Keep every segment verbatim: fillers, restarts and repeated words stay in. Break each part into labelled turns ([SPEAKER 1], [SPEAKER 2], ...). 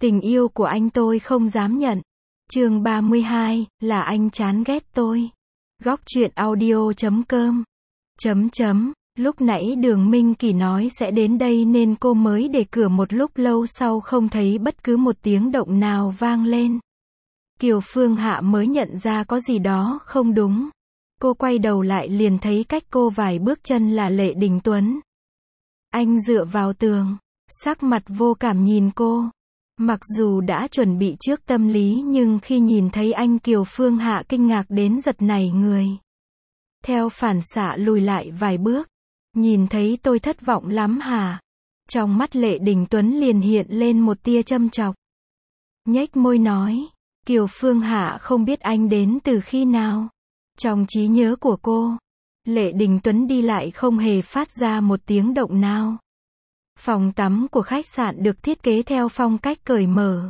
[SPEAKER 1] Tình yêu của anh tôi không dám nhận. Chương ba mươi hai, là anh chán ghét tôi. Góc truyện audio chấm com. Chấm chấm, lúc nãy Đường Minh Kỳ nói sẽ đến đây nên cô mới để cửa một lúc lâu sau không thấy bất cứ một tiếng động nào vang lên. Kiều Phương Hạ mới nhận ra có gì đó không đúng. Cô quay đầu lại liền thấy cách cô vài bước chân là Lệ Đình Tuấn. Anh dựa vào tường, sắc mặt vô cảm nhìn cô. Mặc dù đã chuẩn bị trước tâm lý nhưng khi nhìn thấy anh Kiều Phương Hạ kinh ngạc đến giật nảy người. Theo phản xạ lùi lại vài bước. Nhìn thấy tôi thất vọng lắm hả? Trong mắt Lệ Đình Tuấn liền hiện lên một tia châm chọc. Nhếch môi nói, Kiều Phương Hạ không biết anh đến từ khi nào. Trong trí nhớ của cô, Lệ Đình Tuấn đi lại không hề phát ra một tiếng động nào. Phòng tắm của khách sạn được thiết kế theo phong cách cởi mở.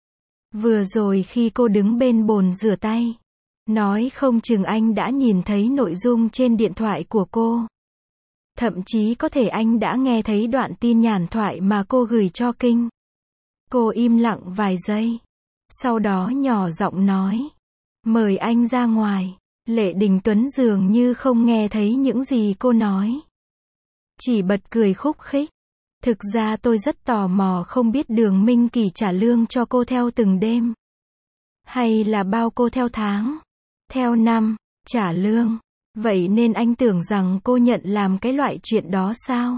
[SPEAKER 1] Vừa rồi khi cô đứng bên bồn rửa tay, nói không chừng anh đã nhìn thấy nội dung trên điện thoại của cô. Thậm chí có thể anh đã nghe thấy đoạn tin nhàn thoại mà cô gửi cho Kinh. Cô im lặng vài giây. Sau đó nhỏ giọng nói, mời anh ra ngoài. Lệ Đình Tuấn dường như không nghe thấy những gì cô nói. Chỉ bật cười khúc khích. Thực ra tôi rất tò mò không biết Đường Minh Kỳ trả lương cho cô theo từng đêm. Hay là bao cô theo tháng, theo năm, trả lương. Vậy nên anh tưởng rằng cô nhận làm cái loại chuyện đó sao?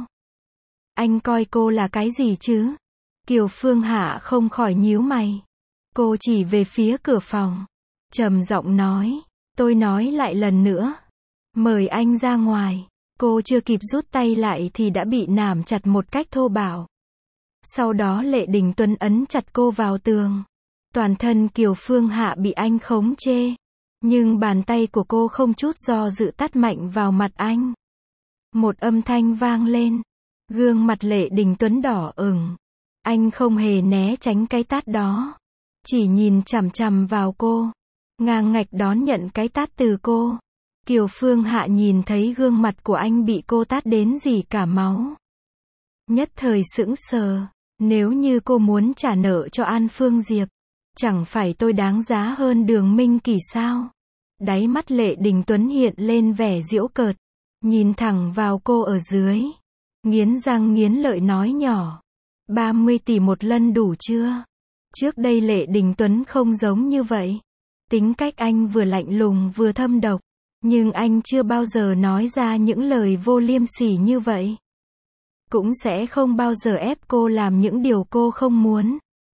[SPEAKER 1] Anh coi cô là cái gì chứ? Kiều Phương Hạ không khỏi nhíu mày. Cô chỉ về phía cửa phòng, trầm giọng nói, tôi nói lại lần nữa. Mời anh ra ngoài. Cô chưa kịp rút tay lại thì đã bị nắm chặt một cách thô bạo. Sau đó Lệ Đình Tuấn ấn chặt cô vào tường. Toàn thân Kiều Phương Hạ bị anh khống chế. Nhưng bàn tay của cô không chút do dự tát mạnh vào mặt anh. Một âm thanh vang lên. Gương mặt Lệ Đình Tuấn đỏ ửng. Anh không hề né tránh cái tát đó. Chỉ nhìn chằm chằm vào cô. Ngang ngạch đón nhận cái tát từ cô. Kiều Phương Hạ nhìn thấy gương mặt của anh bị cô tát đến rỉ cả máu. Nhất thời sững sờ. Nếu như cô muốn trả nợ cho An Phương Diệp, chẳng phải tôi đáng giá hơn Đường Minh Kỳ sao? Đáy mắt Lệ Đình Tuấn hiện lên vẻ giễu cợt. Nhìn thẳng vào cô ở dưới. Nghiến răng nghiến lợi nói nhỏ. ba mươi tỷ một lần đủ chưa? Trước đây Lệ Đình Tuấn không giống như vậy. Tính cách anh vừa lạnh lùng vừa thâm độc. Nhưng anh chưa bao giờ nói ra những lời vô liêm sỉ như vậy. Cũng sẽ không bao giờ ép cô làm những điều cô không muốn.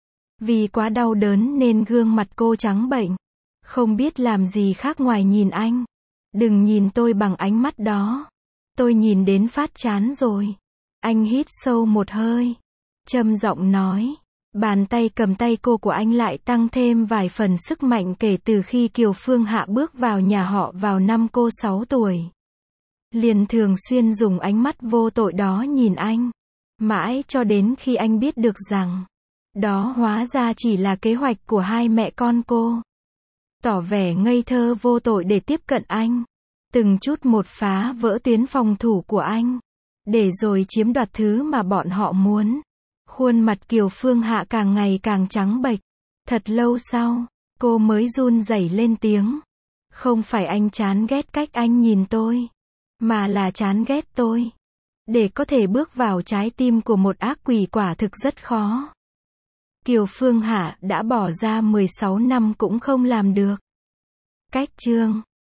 [SPEAKER 1] Vì quá đau đớn nên gương mặt cô trắng bệch. Không biết làm gì khác ngoài nhìn anh. Đừng nhìn tôi bằng ánh mắt đó. Tôi nhìn đến phát chán rồi. Anh hít sâu một hơi. Trầm giọng nói. Bàn tay cầm tay cô của anh lại tăng thêm vài phần sức mạnh kể từ khi Kiều Phương Hạ bước vào nhà họ vào năm cô sáu tuổi. Liền thường xuyên dùng ánh mắt vô tội đó nhìn anh. Mãi cho đến khi anh biết được rằng, đó hóa ra chỉ là kế hoạch của hai mẹ con cô. Tỏ vẻ ngây thơ vô tội để tiếp cận anh. Từng chút một phá vỡ tuyến phòng thủ của anh. Để rồi chiếm đoạt thứ mà bọn họ muốn. Khuôn mặt Kiều Phương Hạ càng ngày càng trắng bệch. Thật lâu sau, cô mới run rẩy lên tiếng. Không phải anh chán ghét cách anh nhìn tôi, mà là chán ghét tôi. Để có thể bước vào trái tim của một ác quỷ quả thực rất khó. Kiều Phương Hạ đã bỏ ra mười sáu năm cũng không làm được. Cách chương